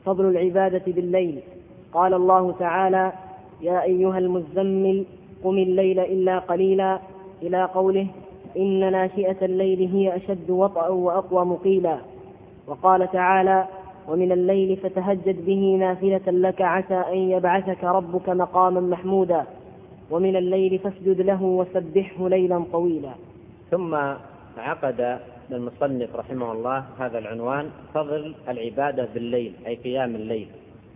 فضل العبادة بالليل. قال الله تعالى: يا أيها المزمل قم الليل إلا قليلا، إلى قوله: إن ناشئة الليل هي أشد وطئا وأقوم قيلا. وقال تعالى: ومن الليل فتهجد به نافلة لك عسى أن يبعثك ربك مقاما محمودا، ومن الليل فاسجد له وسبحه ليلا طويلا. ثم عقد المصنف رحمه الله هذا العنوان: فضل العبادة بالليل، أي قيام الليل.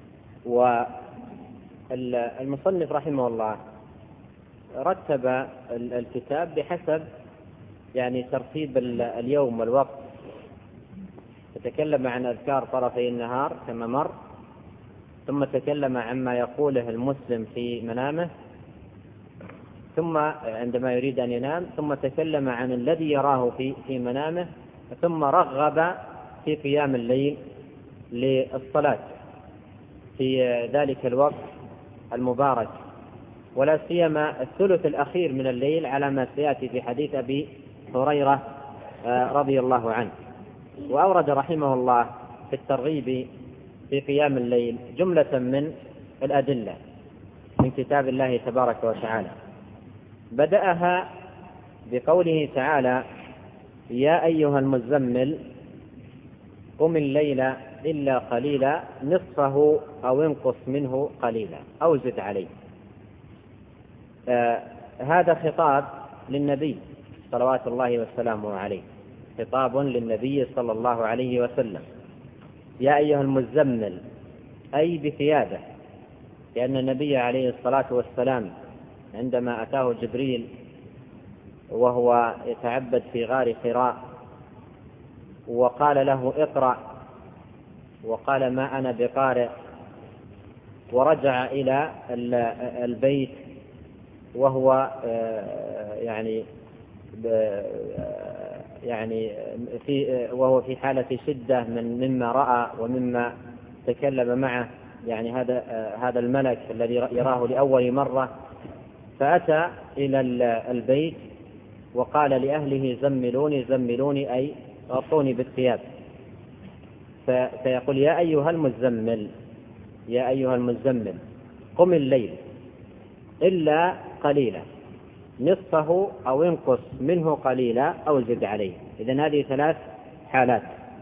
والمصنف رحمه الله رتب الكتاب بحسب ترتيب اليوم والوقت. تكلم عن أذكار طرفي النهار كما مر، ثم تكلم عما يقوله المسلم في منامه ثم عندما يريد أن ينام، ثم تكلم عن الذي يراه في منامه، ثم رغب في قيام الليل للصلاة في ذلك الوقت المبارك، ولا سيما الثلث الأخير من الليل، على ما سيأتي في حديث أبي هريرة رضي الله عنه. وأورد رحمه الله في الترغيب في قيام الليل جملة من الأدلة من كتاب الله تبارك وتعالى. بدأها بقوله تعالى: يا أيها المزمل قم الليل إلا قليلا نصفه أو انقص منه قليلا أو زد عليه. هذا خطاب للنبي صلوات الله وسلامه عليه، خطاب للنبي صلى الله عليه وسلم. يا أيها المزمل أي بثيابه، لأن النبي عليه الصلاة والسلام عندما أتاه جبريل وهو يتعبد في غار حراء وقال له: اقرأ، وقال: ما أنا بقارئ، ورجع إلى البيت وهو وهو في حالة شدة مما رأى ومما تكلم معه هذا الملك الذي يراه لأول مرة. فأتى إلى البيت وقال لأهله: زملوني زملوني، أي غطوني بالثياب. فيقول: يا أيها المزمل، يا أيها المزمل قم الليل إلا قليلا نصفه أو انقص منه قليلا أو زد عليه. إذن هذه ثلاث حالات: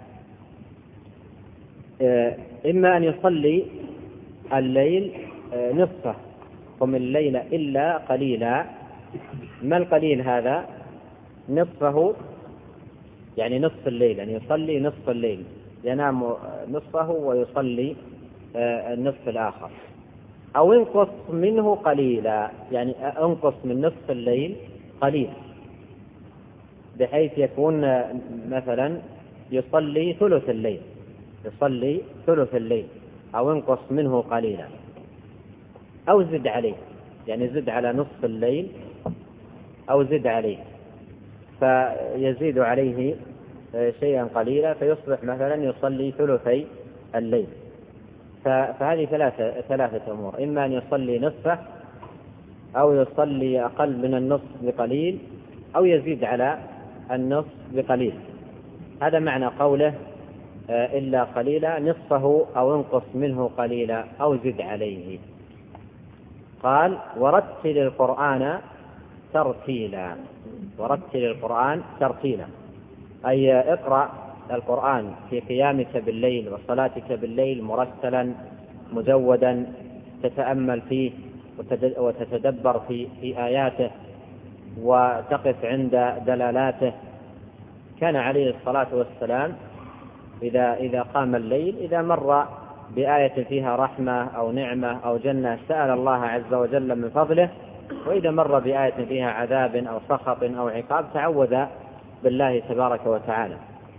إما أن يصلي الليل نصفه، قم الليل إلا قليلا. ما القليل هذا؟ نصفه، يعني نصف الليل، يعني يصلي نصف الليل، ينام نصفه ويصلي النصف الآخر. أو انقص منه قليلا، يعني انقص من نصف الليل قليل، بحيث يكون مثلا يصلي ثلث الليل، يصلي ثلث الليل، أو انقص منه قليلا. أو زد عليه، يعني زد على نصف الليل أو زد عليه، فيزيد عليه شيئا قليلا فيصبح مثلا يصلي ثلثي الليل. فهذه ثلاثة أمور: إما أن يصلي نصفه، أو يصلي أقل من النصف بقليل، أو يزيد على النصف بقليل. هذا معنى قوله إلا قليلا، نصفه أو انقص منه قليلا أو زد عليه. قال: ورتل القرآن ترتيلا. ورتل القرآن ترتيلا، أي اقرأ القرآن في قيامك بالليل وصلاتك بالليل مرتلا مجودا، تتأمل فيه وتتدبر في آياته وتقف عند دلالاته. كان عليه الصلاة والسلام إذا قام الليل، إذا مر بآية فيها رحمة أو نعمة أو جنة سأل الله عز وجل من فضله، وإذا مر بآية فيها عذاب أو سخط أو عقاب تعوذ بالله تبارك وتعالى.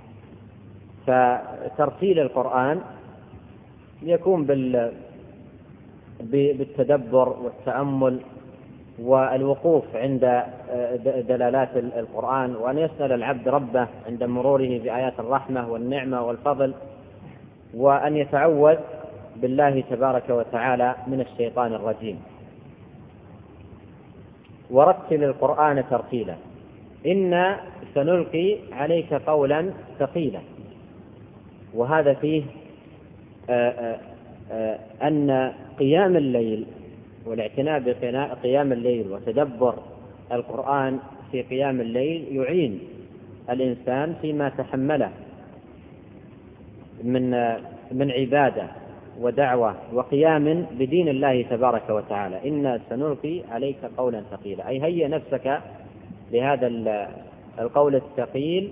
فترتيل القرآن يكون بالتدبر والتأمل والوقوف عند دلالات القرآن، وأن يسأل العبد ربه عند مروره بآيات الرحمة والنعمة والفضل، وأن يتعوذ بالله تبارك وتعالى من الشيطان الرجيم. ورتل القرآن ترتيلا، إنا سنلقي عليك قولا ثقيلا. وهذا فيه أن قيام الليل والاعتناء بقيام الليل وتدبر القرآن في قيام الليل يعين الإنسان فيما تحمله من عبادة ودعوة وقيام بدين الله تبارك وتعالى. إنا سنلقي عليك قولا ثقيلا، أي هيئ نفسك لهذا القول الثقيل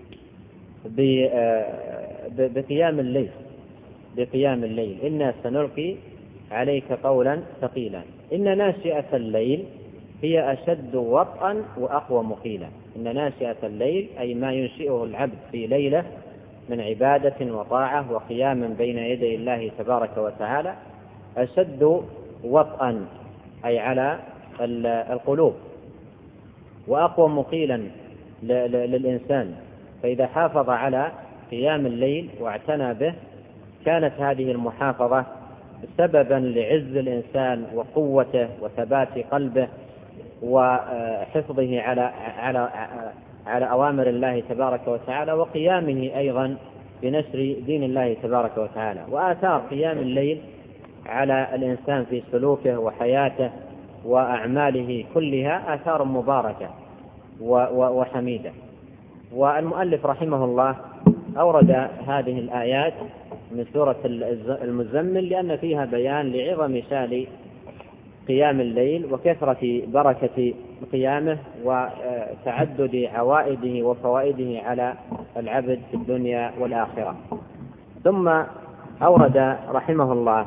بقيام الليل. إنا سنلقي عليك قولا ثقيلا. إن ناشئة الليل هي أشد وطئا وأقوى مقيلا. إن ناشئة الليل أي ما ينشئه العبد في ليلة من عبادة وطاعة وقيام بين يدي الله تبارك وتعالى أشد وطئا أي على القلوب، وأقوى مقيلا للإنسان. فإذا حافظ على قيام الليل واعتنى به كانت هذه المحافظة سببا لعز الإنسان وقوته وثبات قلبه وحفظه على أوامر الله تبارك وتعالى، وقيامه أيضا بنشر دين الله تبارك وتعالى. وآثار قيام الليل على الإنسان في سلوكه وحياته وأعماله كلها آثار مباركة وحميدة. والمؤلف رحمه الله أورد هذه الآيات من سورة المزمل لأن فيها بيان لعظم شان قيام الليل وكثرة بركة قيامه وتعدد عوائده وفوائده على العبد في الدنيا والآخرة. ثم أورد رحمه الله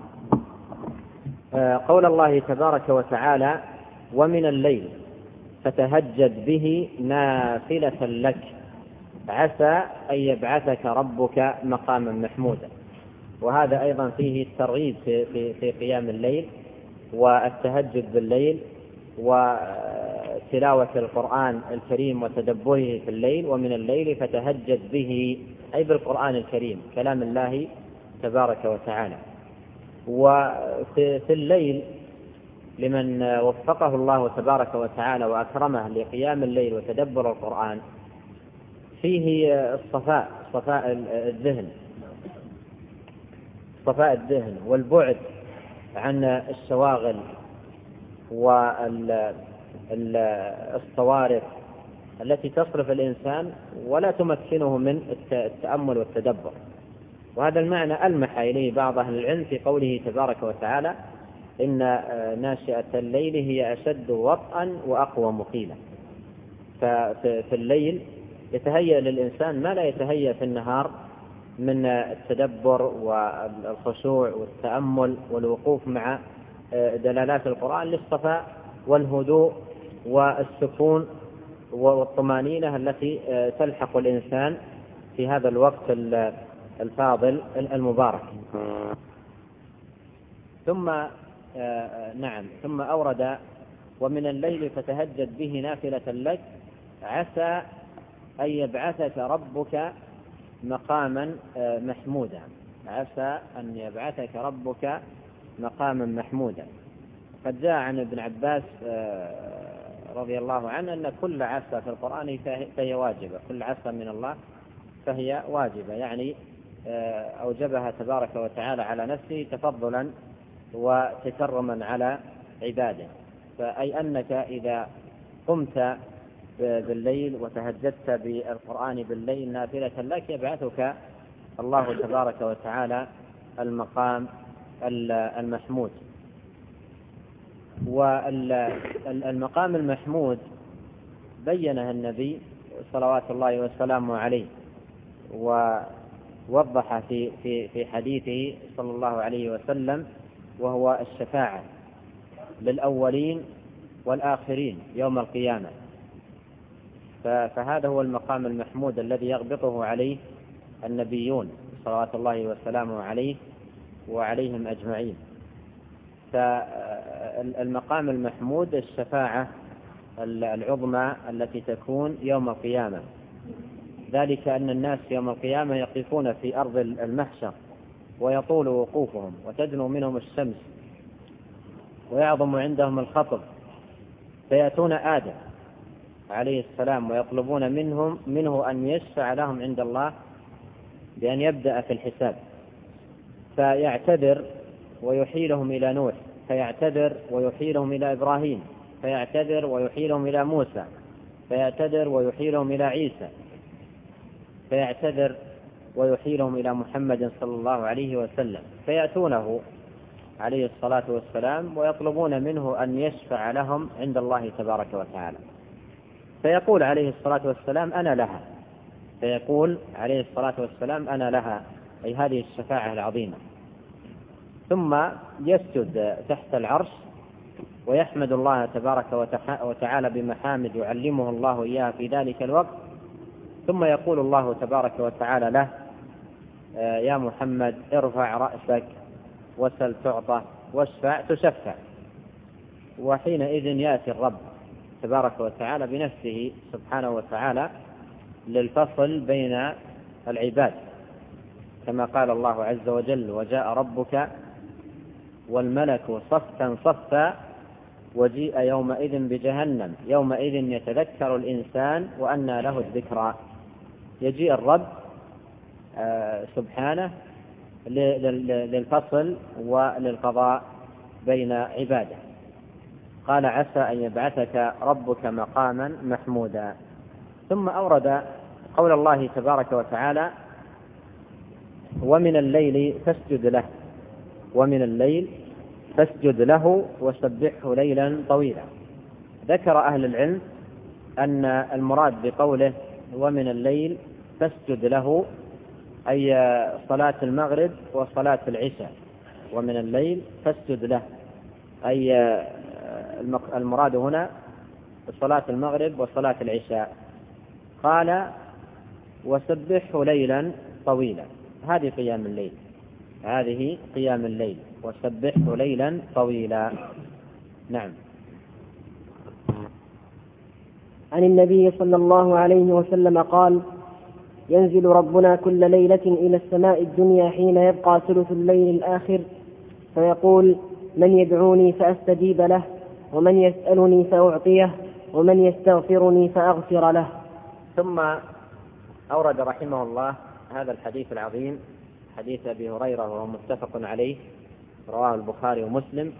قول الله تبارك وتعالى: ومن الليل فتهجد به نافلة لك عسى أن يبعثك ربك مقاما محمودا. وهذا أيضا فيه الترغيب في قيام الليل والتهجد بالليل وتلاوة القرآن الكريم وتدبره في الليل. ومن الليل فتهجد به أي بالقرآن الكريم كلام الله تبارك وتعالى. وفي الليل لمن وفقه الله تبارك وتعالى وأكرمه لقيام الليل وتدبر القرآن فيه صفاء الذهن والبعد عن الشواغل والصوارف التي تصرف الإنسان ولا تمكنه من التأمل والتدبر. وهذا المعنى ألمح إليه بعض أهل العلم في قوله تبارك وتعالى: إن ناشئة الليل هي أشد وطئا وأقوى مقيلا. ففي الليل يتهيأ للإنسان ما لا يتهيأ في النهار من التدبر والخشوع والتأمل والوقوف مع دلالات القرآن للصفاء والهدوء والسكون والطمأنينة التي تلحق الإنسان في هذا الوقت الفاضل المبارك. ثم أورد: ومن الليل فتهجد به نافلة لك عسى أن يبعثك ربك مقاما محمودا. عسى أن يبعثك ربك مقاما محمودا. قد جاء عن ابن عباس رضي الله عنه أن كل عسى في القرآن فهي واجبة، كل عسى من الله فهي واجبة، يعني أوجبها تبارك وتعالى على نفسه تفضلا وتكرما على عباده. فأي أنك إذا قمت بالليل وتهجدت بالقرآن بالليل نافلة لك يبعثك الله تبارك وتعالى المقام المحمود. والمقام المحمود بينها النبي صلوات الله وسلامه عليه ووضح في حديثه صلى الله عليه وسلم، وهو الشفاعة للأولين والآخرين يوم القيامة. فهذا هو المقام المحمود الذي يغبطه عليه النبيون صلوات الله وسلامه عليه وعليهم أجمعين. فالمقام المحمود الشفاعة العظمى التي تكون يوم القيامة، ذلك أن الناس يوم القيامة يقفون في أرض المحشر ويطول وقوفهم وتدنو منهم الشمس ويعظم عندهم الخطب، فيأتون آدم عليه السلام ويطلبون منه أن يشفع لهم عند الله بأن يبدأ في الحساب. فيعتذر ويحيلهم إلى نوح، فيعتذر ويحيلهم إلى إبراهيم، فيعتذر ويحيلهم إلى موسى، فيعتذر ويحيلهم إلى عيسى، فيعتذر ويحيلهم إلى محمد صلى الله عليه وسلم، فيأتونه عليه الصلاة والسلام ويطلبون منه أن يشفع لهم عند الله تبارك وتعالى، فيقول عليه الصلاة والسلام أنا لها، فيقول عليه الصلاة والسلام أنا لها، أي هذه الشفاعة العظيمة. ثم يسجد تحت العرش ويحمد الله تبارك وتعالى بمحامد يعلمه الله إياها في ذلك الوقت، ثم يقول الله تبارك وتعالى له يا محمد ارفع رأسك وسل تعطى واشفع تشفع. وحينئذ يأتي الرب تبارك وتعالى بنفسه سبحانه وتعالى للفصل بين العباد، كما قال الله عز وجل وجاء ربك والملك صفا صفا وجيء يومئذ بجهنم يومئذ يتذكر الإنسان وأنى له الذكرى. يجيء الرب سبحانه للفصل وللقضاء بين عباده. قال عسى أن يبعثك ربك مقاما محمودا. ثم أورد قول الله تبارك وتعالى ومن الليل فاسجد له، ومن الليل فاسجد له وسبحه ليلا طويلا. ذكر أهل العلم أن المراد بقوله ومن الليل فاسجد له أي صلاة المغرب وصلاة العشاء، ومن الليل فاسجد له أي المراد هنا صلاة المغرب وصلاة العشاء. قال وسبحه ليلا طويلا، هذه قيام الليل، هذه قيام الليل، وسبحه ليلا طويلا. نعم. عن النبي صلى الله عليه وسلم قال ينزل ربنا كل ليلة إلى السماء الدنيا حين يبقى ثلث الليل الآخر فيقول من يدعوني فأستجيب له، ومن يسألني فأعطيه، ومن يستغفرني فأغفر له. ثم أورد رحمه الله هذا الحديث العظيم، حديث أبي هريرة وهو متفق عليه رواه البخاري ومسلم،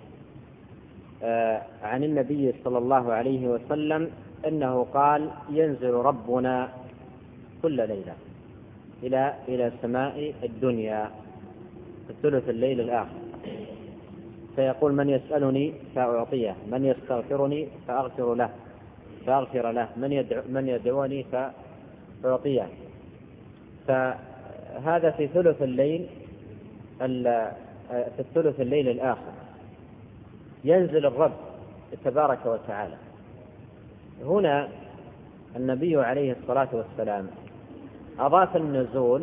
عن النبي صلى الله عليه وسلم أنه قال ينزل ربنا كل ليلة إلى سماء الدنيا في ثلث الليل الآخر فيقول من يسألني فأعطيه، من يستغفرني فأغفر له، من يدعوني فأعطيه. فهذا في ثلث الليل الآخر ينزل الرب تبارك وتعالى. هنا النبي عليه الصلاة والسلام أضاف النزول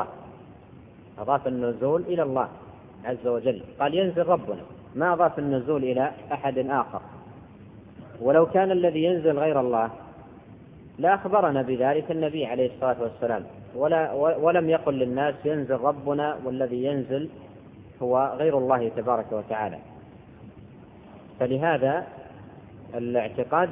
إلى الله عز وجل، قال ينزل ربنا، ما أضاف النزول إلى أحد آخر. ولو كان الذي ينزل غير الله لا أخبرنا بذلك النبي عليه الصلاة والسلام، ولم يقل للناس ينزل ربنا والذي ينزل هو غير الله تبارك وتعالى. فلهذا الاعتقاد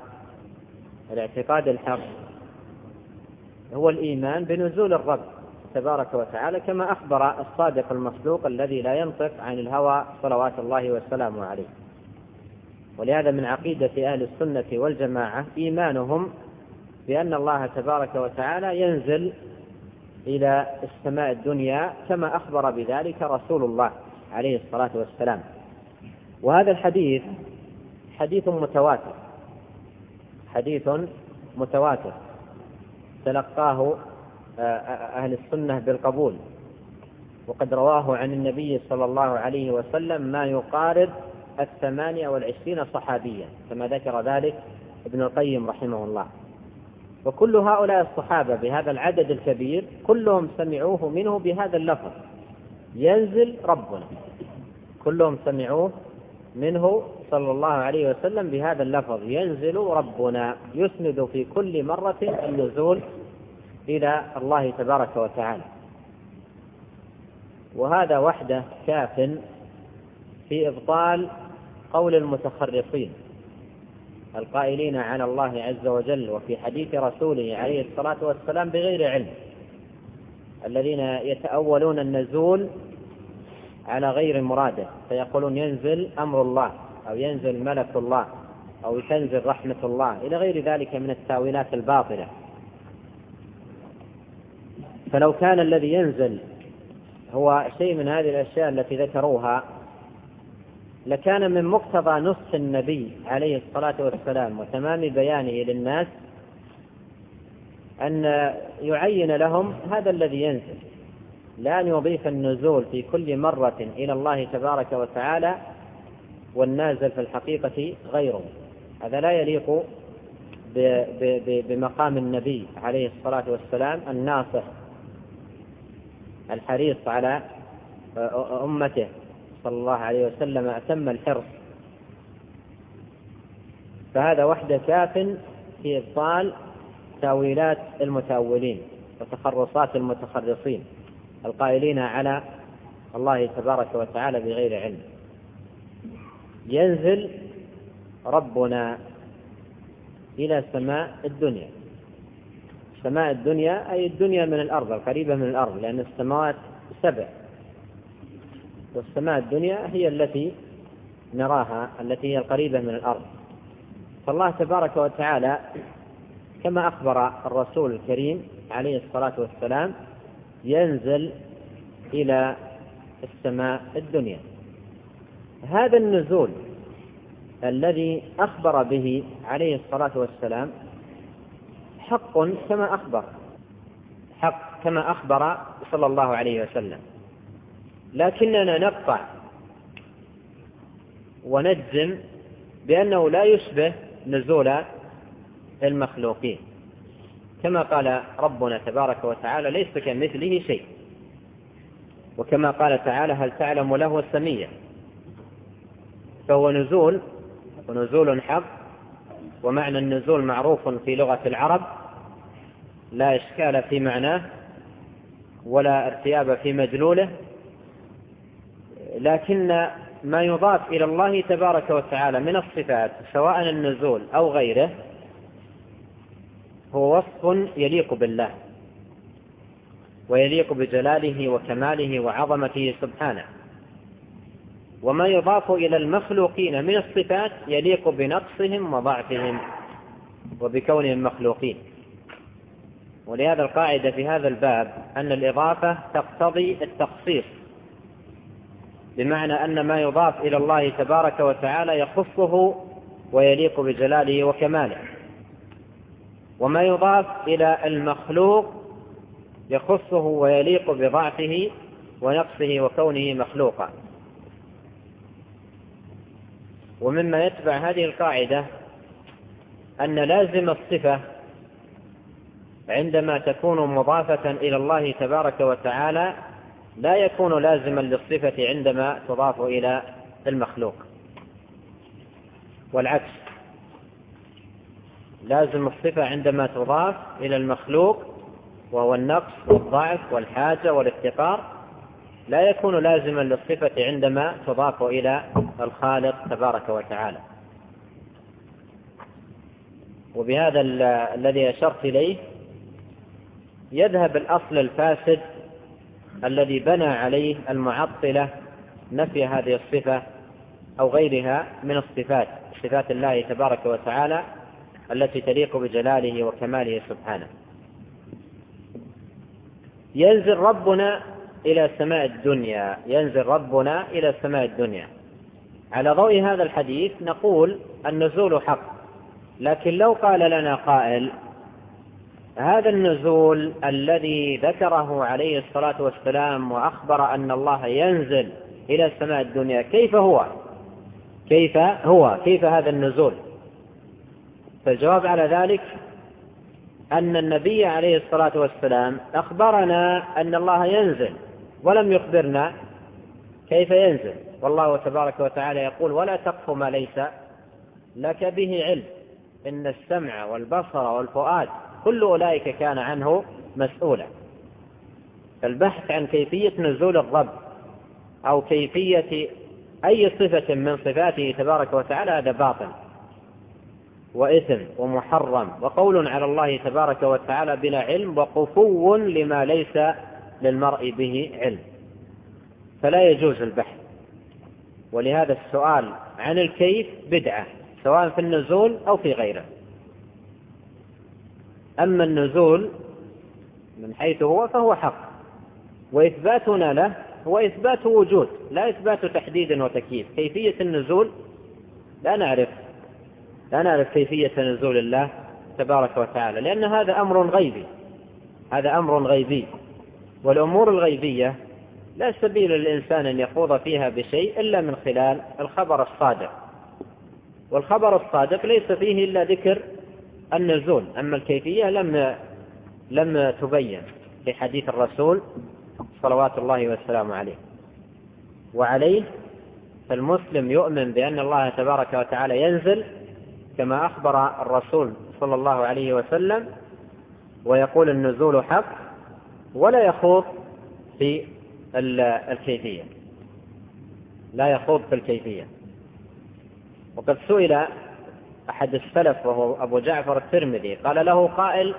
الحق هو الإيمان بنزول الرب تبارك وتعالى كما أخبر الصادق المصدوق الذي لا ينطق عن الهوى صلوات الله والسلام عليه. ولهذا من عقيدة أهل السنة والجماعة إيمانهم بأن الله تبارك وتعالى ينزل إلى السماء الدنيا كما أخبر بذلك رسول الله عليه الصلاة والسلام. وهذا الحديث حديث متواتر تلقاه أهل السنة بالقبول، وقد رواه عن النبي صلى الله عليه وسلم ما يقارب 28 صحابيا كما ذكر ذلك ابن القيم رحمه الله. وكل هؤلاء الصحابة بهذا العدد الكبير كلهم سمعوه منه بهذا اللفظ ينزل ربنا، كلهم سمعوه منه صلى الله عليه وسلم بهذا اللفظ ينزل ربنا، يسند في كل مرة النزول إلى الله تبارك وتعالى. وهذا وحده كاف في إبطال قول المتخرصين القائلين على الله عز وجل وفي حديث رسوله عليه الصلاة والسلام بغير علم، الذين يتأولون النزول على غير مراده، فيقولون ينزل أمر الله أو ينزل ملك الله أو تنزل رحمة الله إلى غير ذلك من التأويلات الباطلة. فلو كان الذي ينزل هو شيء من هذه الأشياء التي ذكروها لكان من مقتضى نص النبي عليه الصلاة والسلام وتمام بيانه للناس أن يعين لهم هذا الذي ينزل، لا أن يضيف النزول في كل مرة إلى الله تبارك وتعالى والنازل في الحقيقة غيره. هذا لا يليق بمقام النبي عليه الصلاة والسلام الناصح الحريص على أمته صلى الله عليه وسلم أتم الحرص. فهذا وحده كاف في إبطال تأويلات المتأولين وتخرصات المتخرصين القائلين على الله تبارك وتعالى بغير علم. ينزل ربنا إلى سماء الدنيا. سماء الدنيا أي الدنيا من الأرض القريبة من الأرض، لأن السماوات 7، والسماء الدنيا هي التي نراها التي هي القريبة من الأرض. فالله تبارك وتعالى كما أخبر الرسول الكريم عليه الصلاة والسلام ينزل إلى السماء الدنيا. هذا النزول الذي أخبر به عليه الصلاة والسلام حق كما أخبر صلى الله عليه وسلم، لكننا نقطع ونجزم بأنه لا يشبه نزول المخلوقين، كما قال ربنا تبارك وتعالى ليس كمثله شيء، وكما قال تعالى هل تعلم له سميا. فهو نزول حق، ومعنى النزول معروف في لغة العرب لا إشكال في معناه ولا ارتياب في مدلوله، لكن ما يضاف إلى الله تبارك وتعالى من الصفات سواء النزول أو غيره هو وصف يليق بالله ويليق بجلاله وكماله وعظمته سبحانه، وما يضاف إلى المخلوقين من الصفات يليق بنقصهم وضعفهم وبكونهم مخلوقين. ولهذا القاعدة في هذا الباب أن الإضافة تقتضي التخصيص، بمعنى أن ما يضاف إلى الله تبارك وتعالى يخصه ويليق بجلاله وكماله، وما يضاف إلى المخلوق يخصه ويليق بضعفه ونقصه وكونه مخلوقا. ومما يتبع هذه القاعدة أن لازم الصفة عندما تكون مضافة إلى الله تبارك وتعالى لا يكون لازما للصفة عندما تضاف إلى المخلوق، والعكس، لازم الصفة عندما تضاف إلى المخلوق وهو النقص والضعف والحاجة والافتقار لا يكون لازما للصفة عندما تضاف إلى الخالق تبارك وتعالى. وبهذا الذي أشرت إليه يذهب الأصل الفاسد الذي بنى عليه المعطلة نفي هذه الصفة أو غيرها من الصفات، صفات الله تبارك وتعالى التي تليق بجلاله وكماله سبحانه. ينزل ربنا إلى سماء الدنيا، ينزل ربنا إلى سماء الدنيا. على ضوء هذا الحديث نقول النزول حق، لكن لو قال لنا قائل هذا النزول الذي ذكره عليه الصلاة والسلام وأخبر أن الله ينزل إلى سماء الدنيا كيف هذا النزول؟ فالجواب على ذلك أن النبي عليه الصلاة والسلام أخبرنا أن الله ينزل ولم يخبرنا كيف ينزل، والله تبارك وتعالى يقول ولا تقف ما ليس لك به علم إن السمع والبصر والفؤاد كل أولئك كان عنه مسؤولا. البحث عن كيفية نزول الرب أو كيفية أي صفة من صفاته تبارك وتعالى هذا باطل وإثم ومحرم وقول على الله تبارك وتعالى بلا علم وقفو لما ليس للمرء به علم. فلا يجوز البحث. ولهذا السؤال عن الكيف بدعة، سواء في النزول أو في غيره. أما النزول من حيث هو فهو حق، وإثباتنا له هو إثبات وجود لا إثبات تحديد وتكييف. كيفية النزول لا نعرف كيفية نزول الله تبارك وتعالى، لأن هذا أمر غيبي، والأمور الغيبية لا سبيل للإنسان أن يخوض فيها بشيء إلا من خلال الخبر الصادق، والخبر الصادق ليس فيه إلا ذكر النزول. أما الكيفية لم تبين في حديث الرسول صلوات الله والسلام عليه. وعليه فالمسلم يؤمن بأن الله تبارك وتعالى ينزل كما أخبر الرسول صلى الله عليه وسلم، ويقول النزول حق، ولا يخوض في الكيفية، لا يخوض في الكيفية. وقد سئل أحد السلف وهو أبو جعفر الترمذي، قال له قائل: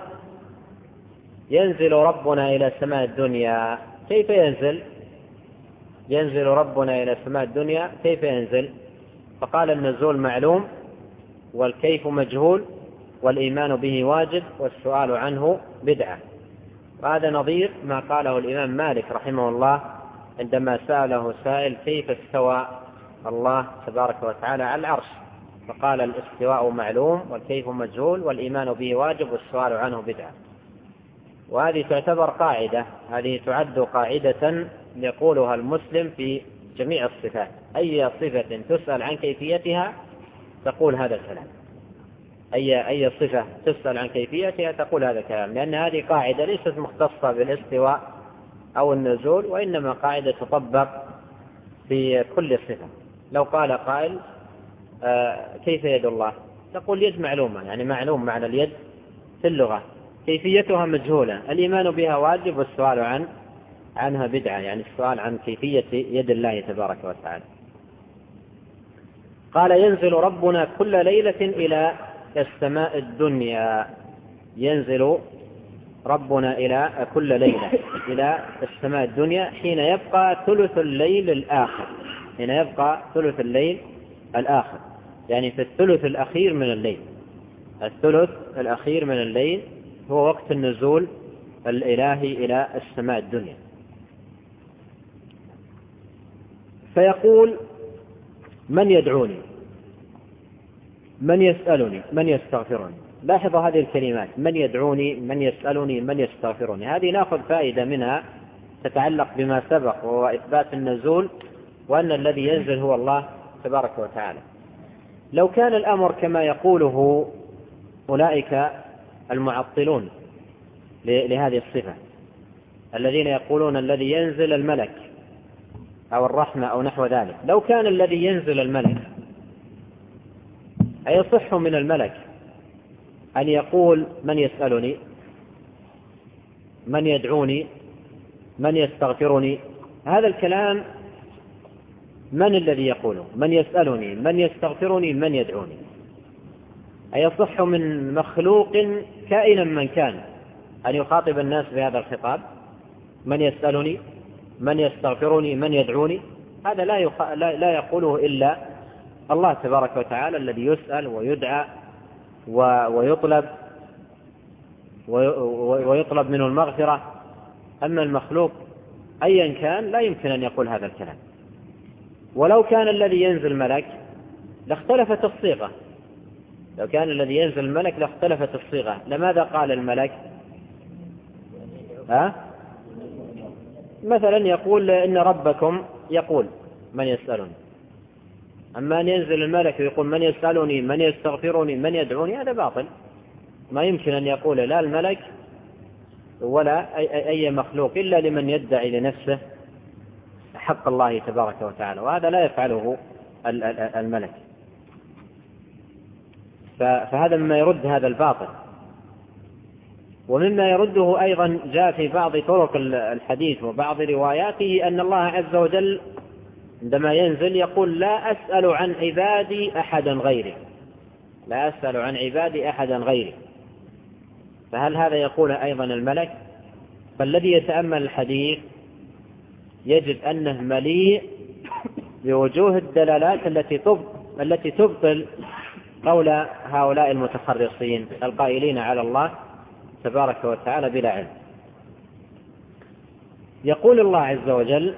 ينزل ربنا إلى سماء الدنيا، كيف ينزل؟ ينزل ربنا إلى سماء الدنيا كيف ينزل؟ فقال: النزول معلوم، والكيف مجهول، والإيمان به واجب، والسؤال عنه بدعة. وهذا نظير ما قاله الإمام مالك رحمه الله عندما سأله سائل: كيف استوى الله تبارك وتعالى على العرش؟ فقال: الاستواء معلوم، والكيف مجهول، والإيمان به واجب، والسؤال عنه بدعة. وهذه تعتبر قاعدة، هذه تعد قاعدة يقولها المسلم في جميع الصفات. أي صفة تسأل عن كيفيتها تقول هذا الكلام، أي صفة تسأل عن كيفيتها تقول هذا الكلام، لأن هذه قاعدة ليست مختصة بالاستواء أو النزول، وإنما قاعدة تطبق في كل صفة. لو قال قائل: كيف يد الله؟ تقول: يد معلومة، يعني معلوم معنى اليد في اللغة، كيفيتها مجهولة، الإيمان بها واجب، والسؤال عنها بدعة، يعني السؤال عن كيفية يد الله تبارك وتعالى. قال: ينزل ربنا كل ليلة إلى السماء الدنيا. ينزل ربنا إلى كل ليلة إلى السماء الدنيا حين يبقى ثلث الليل الآخر، حين يبقى ثلث الليل الآخر، يعني في الثلث الأخير من الليل. الثلث الأخير من الليل هو وقت النزول الإلهي إلى السماء الدنيا. فيقول: من يدعوني؟ من يسألني؟ من يستغفرني؟ لاحظوا هذه الكلمات: من يدعوني، من يسألني، من يستغفرني. هذه نأخذ فائدة منها تتعلق بما سبق، وهو إثبات النزول، وأن الذي ينزل هو الله تبارك وتعالى. لو كان الأمر كما يقوله أولئك المعطلون لهذه الصفة، الذين يقولون الذي ينزل الملك أو الرحمة أو نحو ذلك، لو كان الذي ينزل الملك، أيصح من الملك أن يقول: من يسألني، من يدعوني، من يستغفرني؟ هذا الكلام من الذي يقوله؟ من يسألني، من يستغفرني، من يدعوني؟ أيصح من مخلوق كائنا من كان أن يخاطب الناس بهذا الخطاب؟ من يسألني، من يستغفرني، من يدعوني؟ هذا لا يقوله إلا الله تبارك وتعالى، الذي يسأل ويدعى ويطلب منه المغفرة. أما المخلوق أيا كان لا يمكن أن يقول هذا الكلام. ولو كان الذي ينزل ملك لاختلفت الصيغة، لو كان الذي ينزل الملك لاختلفت الصيغة. لماذا قال الملك؟ مثلا يقول: إن ربكم يقول من يسألني. أما أن ينزل الملك ويقول: من يسألني، من يستغفرني، من يدعوني، هذا باطل. ما يمكن أن يقول لا الملك ولا أي مخلوق إلا لمن يدعي لنفسه حق الله تبارك وتعالى، وهذا لا يفعله الملك. فهذا مما يرد هذا الباطل. ومما يرده أيضا جاء في بعض طرق الحديث وبعض رواياته أن الله عز وجل عندما ينزل يقول: لا أسأل عن عبادي أحدا غيري، لا أسأل عن عبادي أحدا غيري. فهل هذا يقول أيضا الملك؟ فالذي يتأمل الحديث يجد أنه مليء بوجوه الدلالات التي تبطل قول هؤلاء المتخرصين القائلين على الله تبارك وتعالى بلا علم. يقول الله عز وجل: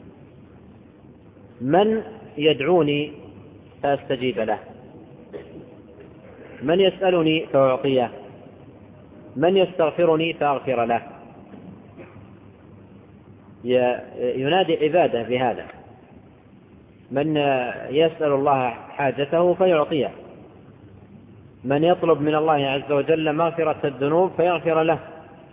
من يدعوني فأستجيب له، من يسألني فأعطيه، من يستغفرني فأغفر له. ينادي عباده بهذا: من يسأل الله حاجته فيعطيه، من يطلب من الله عز وجل مغفرة الذنوب فيغفر له،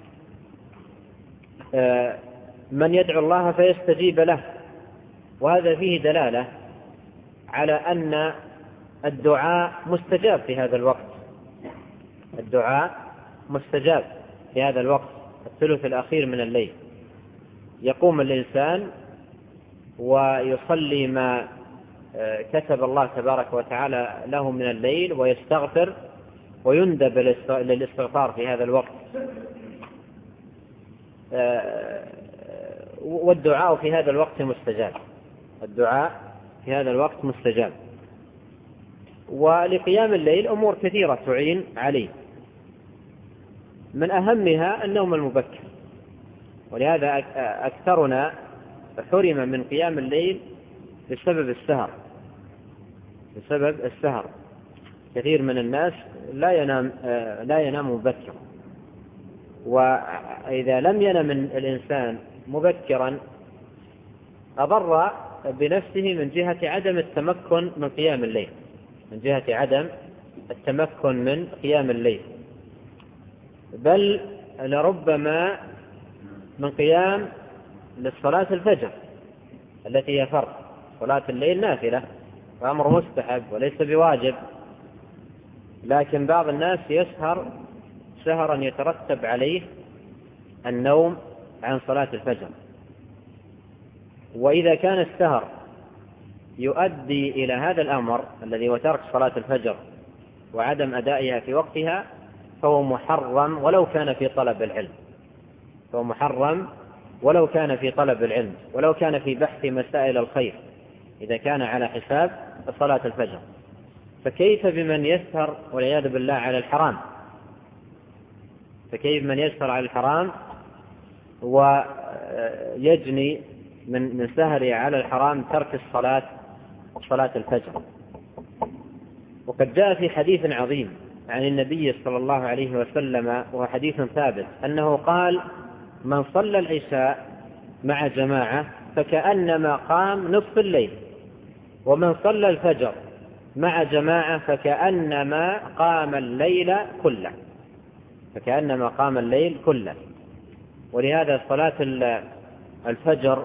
من يدعو الله فيستجيب له. وهذا فيه دلالة على أن الدعاء مستجاب في هذا الوقت. الدعاء مستجاب في هذا الوقت، الثلث الأخير من الليل، يقوم الإنسان ويصلي ما كتب الله تبارك وتعالى له من الليل، ويستغفر ويندب للاستغفار في هذا الوقت. والدعاء في هذا الوقت مستجاب، الدعاء في هذا الوقت مستجاب. ولقيام الليل أمور كثيرة تعين عليه، من أهمها النوم المبكر، ولهذا أكثرنا حرم من قيام الليل بسبب السهر. كثير من الناس لا ينام مبكرا، وإذا لم ينم الإنسان مبكرا أضر بنفسه من جهة عدم التمكن من قيام الليل، من جهة عدم التمكن من قيام الليل، بل لربما من قيام للصلاة الفجر التي هي فرض. صلاة الليل نافلة وأمر مستحب وليس بواجب، لكن بعض الناس يسهر سهرا يترتب عليه النوم عن صلاة الفجر. وإذا كان السهر يؤدي إلى هذا الأمر الذي هو ترك صلاة الفجر وعدم أدائها في وقتها، فهو محرم ولو كان في طلب العلم، فهو محرم ولو كان في طلب العلم، ولو كان في بحث مسائل الخير، إذا كان على حساب صلاة الفجر. فكيف بمن يسهر والعياذ بالله على الحرام؟ فكيف من يسهر على الحرام ويجني من سهره على الحرام ترك صلاة الفجر؟ وقد جاء في حديث عظيم عن النبي صلى الله عليه وسلم، وهو حديث ثابت، أنه قال: من صلى العشاء مع جماعة فكأنما قام نصف الليل، ومن صلى الفجر مع جماعة فكأنما قام الليل كله، فكأنما قام الليل كله. ولهذا صلاة الفجر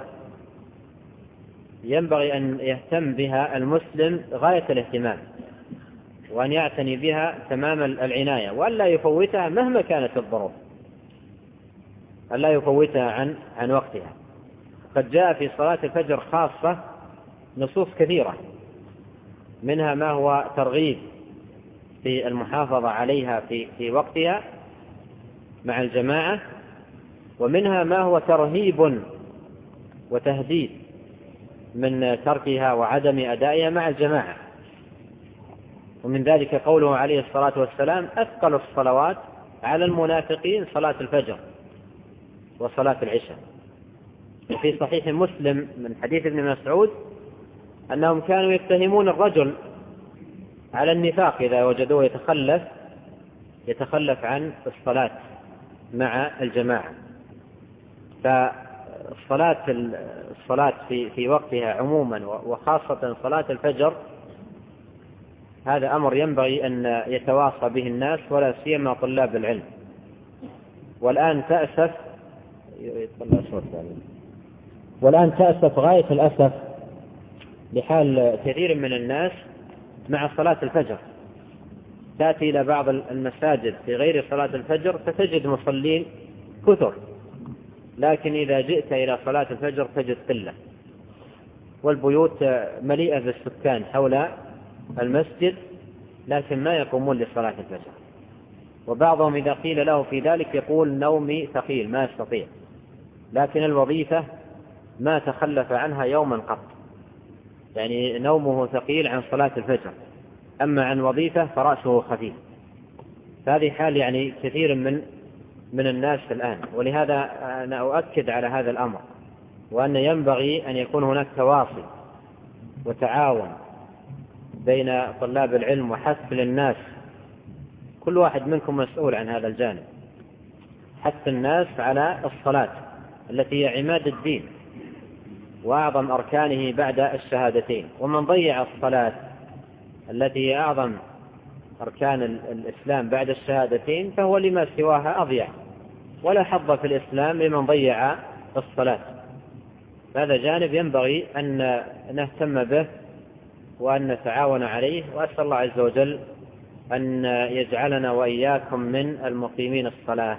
ينبغي أن يهتم بها المسلم غاية الاهتمام، وأن يعتني بها تمام العناية، وأن لا يفوتها مهما كانت الظروف، أن لا يفوتها عن وقتها. قد جاء في صلاة الفجر خاصة نصوص كثيرة، منها ما هو ترغيب في المحافظة عليها في وقتها مع الجماعة، ومنها ما هو ترهيب وتهديد من تركها وعدم أدائها مع الجماعة. ومن ذلك قوله عليه الصلاة والسلام: أثقل الصلوات على المنافقين صلاة الفجر وصلاة العشاء. وفي صحيح مسلم من حديث ابن مسعود أنهم كانوا يتهمون الرجل على النفاق إذا وجدوه يتخلف عن الصلاة مع الجماعة. فالصلاة في وقتها عموما وخاصة صلاة الفجر هذا أمر ينبغي أن يتواصى به الناس، ولا سيما طلاب العلم. والآن تأسف غاية الأسف لحال كثير من الناس مع صلاة الفجر. تأتي إلى بعض المساجد في غير صلاة الفجر فتجد مصلين كثر، لكن إذا جئت إلى صلاة الفجر تجد قلة، والبيوت مليئة بالسكان حول المسجد لكن ما يقومون لصلاة الفجر. وبعضهم إذا قيل له في ذلك يقول: نومي ثقيل ما استطيع، لكن الوظيفة ما تخلف عنها يوما قط، يعني نومه ثقيل عن صلاة الفجر، أما عن وظيفة فرأسه خفيف. هذه حال يعني كثير من الناس الآن، ولهذا أنا أؤكد على هذا الأمر، وأن ينبغي أن يكون هناك تواصي وتعاون بين طلاب العلم وحث للناس. كل واحد منكم مسؤول عن هذا الجانب، حث الناس على الصلاة التي هي عماد الدين وأعظم أركانه بعد الشهادتين. ومن ضيع الصلاة التي هي أعظم أركان الإسلام بعد الشهادتين فهو لما سواها أضيع، ولا حظ في الإسلام لمن ضيع الصلاة. هذا جانب ينبغي أن نهتم به وأن نتعاون عليه، وأسأل الله عز وجل أن يجعلنا وإياكم من المقيمين الصلاة.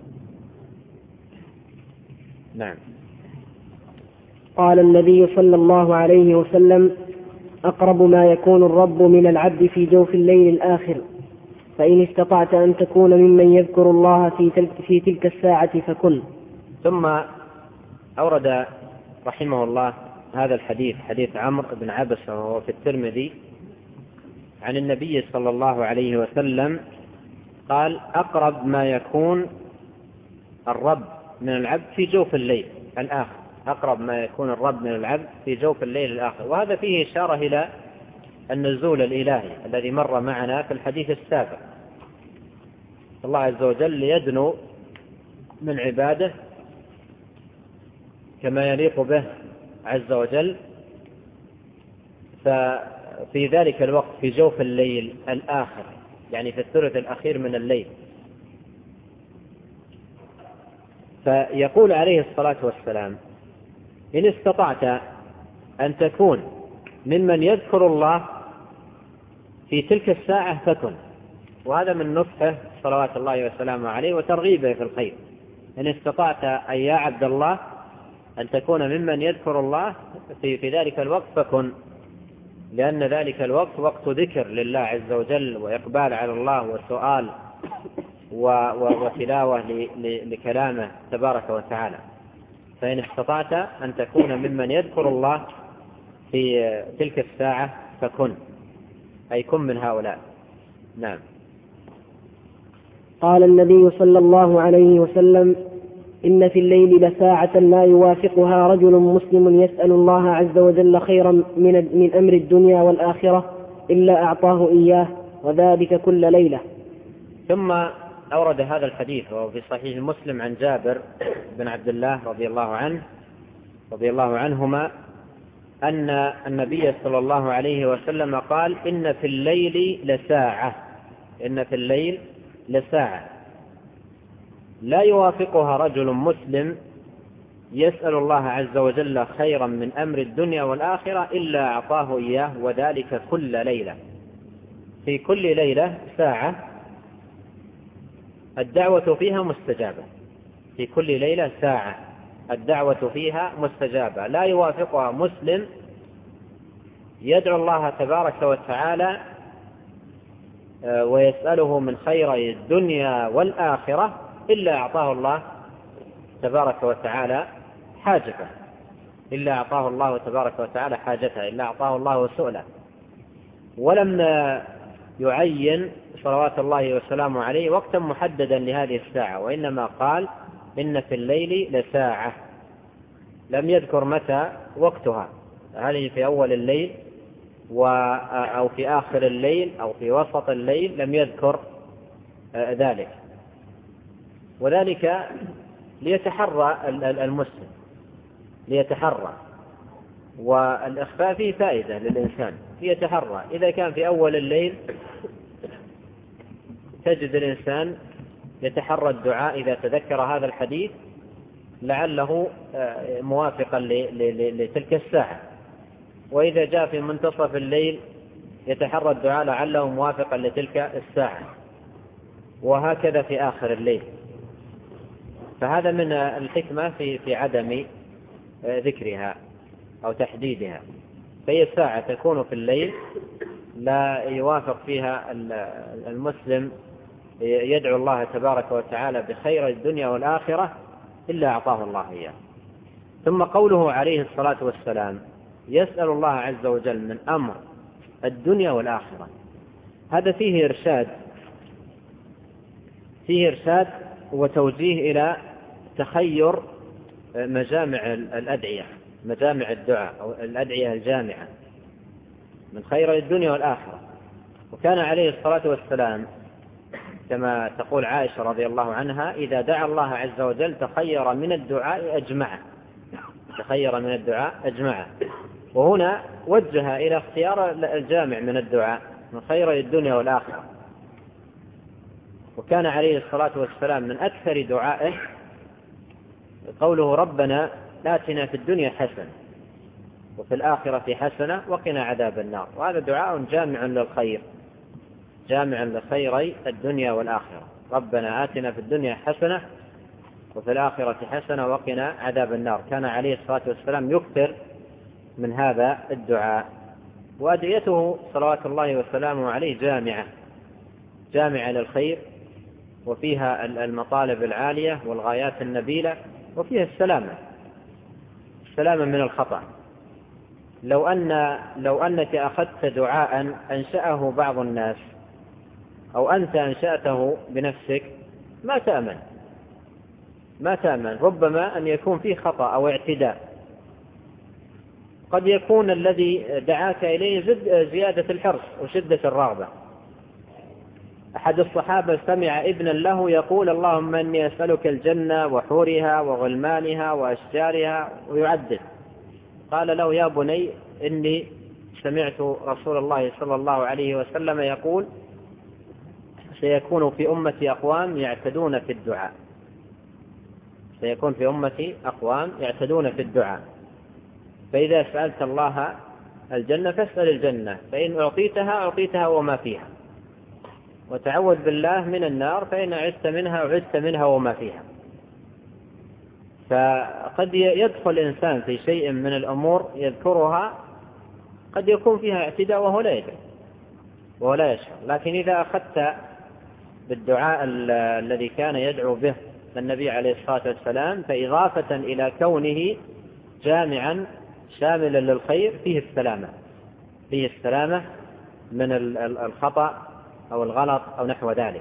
نعم. قال النبي صلى الله عليه وسلم: أقرب ما يكون الرب من العبد في جوف الليل الآخر، فإن استطعت أن تكون ممن يذكر الله في تلك الساعة فكن. ثم أورد رحمه الله هذا الحديث، حديث عمرو بن عبسة وهو في الترمذي، عن النبي صلى الله عليه وسلم قال: أقرب ما يكون الرب من العبد في جوف الليل الآخر. أقرب ما يكون الرب من العبد في جوف الليل الآخر، وهذا فيه إشارة إلى النزول الإلهي الذي مر معنا في الحديث السابق. الله عز وجل يدنو من عباده كما يليق به عز وجل، ففي ذلك الوقت في جوف الليل الآخر، يعني في الثلث الأخير من الليل. فيقول عليه الصلاة والسلام: إن استطعت أن تكون ممن يذكر الله في تلك الساعة فكن. وهذا من نصحه صلوات الله وسلامه عليه وترغيبه في الخير. إن استطعت أي يا عبد الله أن تكون ممن يذكر الله في ذلك الوقت فكن، لأن ذلك الوقت وقت ذكر لله عز وجل وإقبال على الله وسؤال وتلاوة لكلامه تبارك وتعالى. فإن استطعت أن تكون ممن يذكر الله في تلك الساعة فكن، أي كن من هؤلاء. نعم. قال النبي صلى الله عليه وسلم: إن في الليل لساعة لا يوافقها رجل مسلم يسأل الله عز وجل خيرا من أمر الدنيا والآخرة إلا أعطاه إياه، وذلك كل ليلة. ثم أورد هذا الحديث وهو في صحيح مسلم عن جابر بن عبد الله رضي الله عنهما أن النبي صلى الله عليه وسلم قال: إن في الليل لساعة لا يوافقها رجل مسلم يسأل الله عز وجل خيرا من أمر الدنيا والآخرة إلا أعطاه إياه، وذلك كل ليلة. في كل ليلة ساعة الدعوة فيها مستجابة، في كل ليلة ساعة الدعوة فيها مستجابة لا يوافقها مسلم يدعو الله تبارك وتعالى ويسأله من خيري الدنيا والآخرة إلا أعطاه الله تبارك وتعالى حاجته، إلا أعطاه الله تبارك وتعالى حاجته، إلا أعطاه الله سؤله. ولم يعين صلوات الله وسلامه عليه وقتا محددا لهذه الساعة، وإنما قال: إن في الليل لساعة، لم يذكر متى وقتها، هل في أول الليل أو في آخر الليل أو في وسط الليل، لم يذكر ذلك. وذلك ليتحرى المسلم، والإخفاء فيه فائدة للإنسان، يتحرى. إذا كان في أول الليل تجد الإنسان يتحرى الدعاء إذا تذكر هذا الحديث لعله موافقا لتلك الساعة، وإذا جاء في منتصف الليل يتحرى الدعاء لعله موافقا لتلك الساعة، وهكذا في آخر الليل. فهذا من الحكمة في عدم ذكرها أو تحديدها. فهي ساعة تكون في الليل لا يوافق فيها المسلم يدعو الله تبارك وتعالى بخير الدنيا والآخرة إلا أعطاه الله إياه. ثم قوله عليه الصلاة والسلام يسأل الله عز وجل من أمر الدنيا والآخرة، هذا فيه إرشاد وتوجيه إلى تخير مجامع الأدعية، مجامع الدعاء أو الأدعية الجامعة من خير الدنيا والآخرة. وكان عليه الصلاة والسلام كما تقول عائشة رضي الله عنها إذا دعا الله عز وجل تخير من الدعاء أجمعه، وهنا وجه إلى اختيار الجامع من الدعاء من خير الدنيا والآخرة. وكان عليه الصلاة والسلام من أكثر دعائه قوله ربنا آتنا في الدنيا حسنة وفي الآخرة حسنة وقنا عذاب النار، وهذا دعاء جامع للخير، جامع لخيري الدنيا والآخرة. ربنا آتنا في الدنيا حسنة وفي الآخرة حسنة وقنا عذاب النار. كان عليه الصلاة والسلام يكثر من هذا الدعاء، وأدعيته صلوات الله وسلامه عليه جامعة للخير، وفيها المطالب العالية والغايات النبيلة، وفيها السلامة من الخطأ. لو أنك أخذت دعاء أنشأه بعض الناس أو أنت أنشأته بنفسك ما تأمن، ربما أن يكون فيه خطأ أو اعتداء، قد يكون الذي دعاك إليه زيادة الحرص وشدة الرغبة. أحد الصحابة سمع ابنا له يقول اللهم إني أسألك الجنة وحورها وغلمانها وأشجارها ويعدد، قال له يا بني إني سمعت رسول الله صلى الله عليه وسلم يقول سيكون في أمتي أقوام يعتدون في الدعاء، فإذا سألت الله الجنة فاسأل الجنة، فإن أعطيتها وما فيها، وتعوذ بالله من النار فإن عزت منها وما فيها. فقد يدخل الإنسان في شيء من الأمور يذكرها قد يكون فيها اعتداء وهو لا يشعر، لكن إذا أخذت بالدعاء الذي كان يدعو به النبي عليه الصلاة والسلام، فإضافة إلى كونه جامعا شاملا للخير فيه السلامة من الخطأ أو الغلط أو نحو ذلك.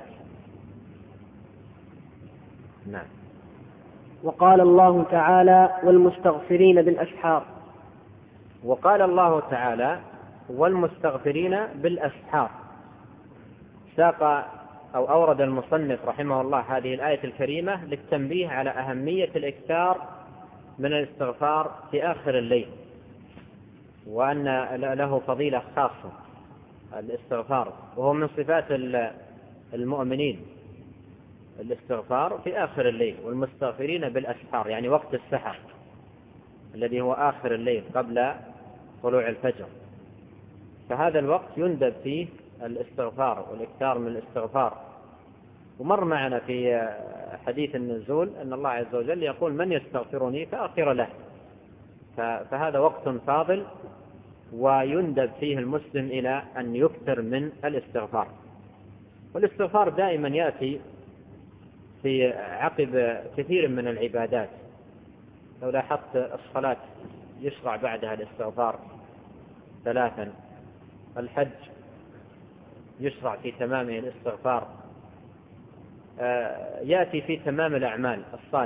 نعم. وقال الله تعالى والمستغفرين بالأسحار. وقال الله تعالى والمستغفرين بالأسحار. ساق أو أورد المصنف رحمه الله هذه الآية الكريمة للتنبيه على أهمية الإكثار من الاستغفار في آخر الليل، وأن له فضيلة خاصة الاستغفار، وهو من صفات المؤمنين الاستغفار في آخر الليل. والمستغفرين بالأسحار يعني وقت السحر الذي هو آخر الليل قبل طلوع الفجر، فهذا الوقت يندب فيه الاستغفار والإكثار من الاستغفار. ومر معنا في حديث النزول أن الله عز وجل يقول من يستغفرني فأغفر له، فهذا وقت فاضل ويندب فيه المسلم إلى أن يكثر من الاستغفار. والاستغفار دائما يأتي في عقب كثير من العبادات. لو لاحظت الصلاة يشرع بعدها الاستغفار 3، الحج يشرع في تمامه الاستغفار، يأتي في تمام الأعمال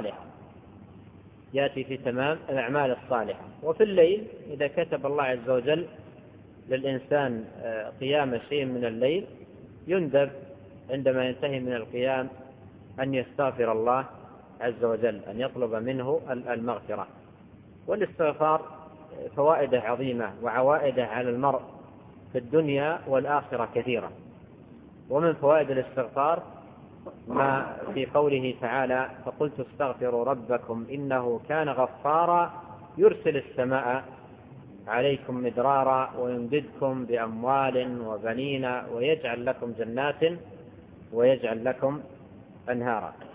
الصالحة. وفي الليل إذا كتب الله عز وجل للإنسان قيام شيء من الليل يندب عندما ينتهي من القيام أن يستغفر الله عز وجل، أن يطلب منه المغفرة. والاستغفار فوائده عظيمة وعوائده على المرء في الدنيا والآخرة كثيرة. ومن فوائد الاستغفار ما في قوله تعالى فقلت استغفروا ربكم إنه كان غفارا يرسل السماء عليكم مدرارا ويمددكم بأموال وبنين ويجعل لكم جنات ويجعل لكم أنهارا.